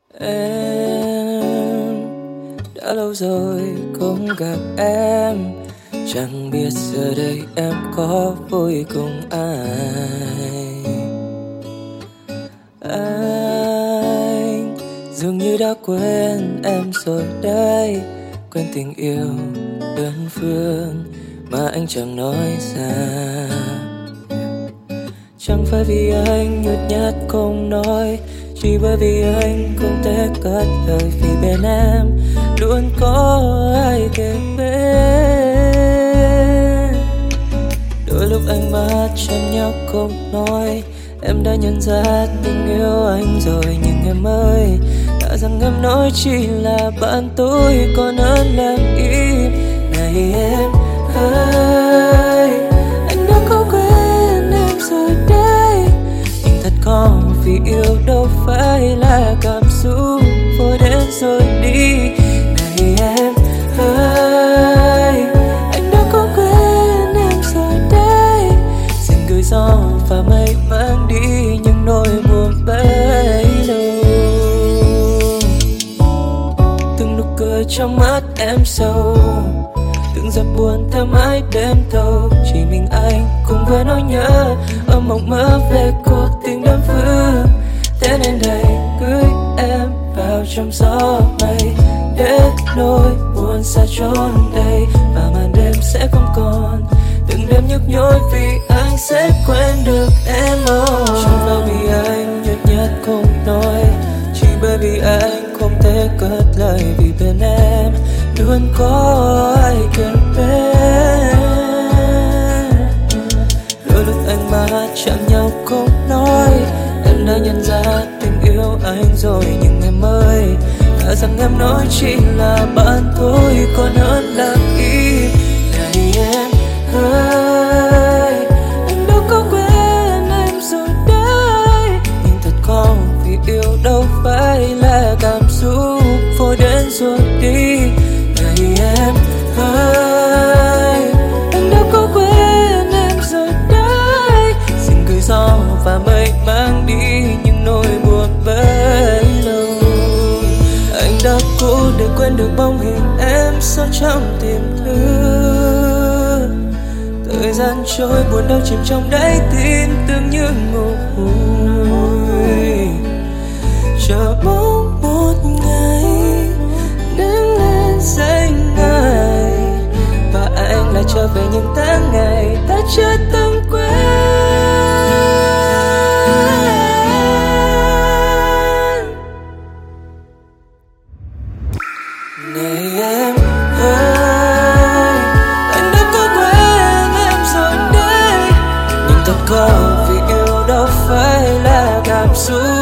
Em đã lâu rồi không gặp em, chẳng biết giờ đây em có vui cùng ai. Anh dường như đã quên em rồi đây, quên tình yêu đơn phương mà anh chẳng nói ra. Chẳng phải vì anh nhút nhát không nói, chỉ bởi vì anh không thể cất lời. Vì bên em luôn có ai kề bên. Đôi lúc ánh mắt chạm nhau không nói, em đã nhận ra tình yêu anh rồi. Nhưng em ơi, đã rằng em nói chỉ là bạn tôi còn hơn làm im. Này em ơi, anh đã có quên em rồi đây. Nhưng thật khó vì yêu đâu phải là cảm xúc vội đến rồi đi. Này em ơi, anh đã có quên em rồi đây. Xin gửi gió và mây mang đi những nỗi buồn bấy lâu. Từng nụ cười trong mắt em sâu, từng giọt buồn theo mãi đêm thâu. Chỉ mình anh cùng với nỗi nhớ ở mộng mơ về cuộc tình đơn phương. Thế nên đây gửi em vào trong gió mây, để nỗi buồn xa chốn đây. Và màn đêm sẽ không còn từng đêm nhức nhối, vì anh sẽ quên được em. Chẳng phải vì anh nhút nhát không nói, chỉ bởi vì anh không thể cất lời. Vì bên em luôn có ai kề bên. Đôi lúc ánh mắt chạm nhau không nói, em đã nhận ra tình yêu anh rồi. Nhưng em ơi, đã rằng em nói chỉ là bạn thôi còn hơn làm im. Này em ơi, anh đâu có quên em rồi đấy. Nhưng thật khó vì yêu đâu phải là cảm xúc vội đến rồi đi. Này em ơi, anh đâu có quên em rồi đấy. Xin gửi gió và mây mang đi những nỗi buồn bấy lâu. Anh đã cố để quên được bóng hình em sâu trong tiềm thức. Thời gian trôi buồn đau chìm trong đáy tim tưởng như ngủ chờ mong một ngày nắng lên xanh ngời, và anh lại trở về những tháng ngày ta chưa từng quên. Này em ơi, anh đã có quên em rồi đấy. Nhưng thật khó vì yêu đâu phải là cảm xúc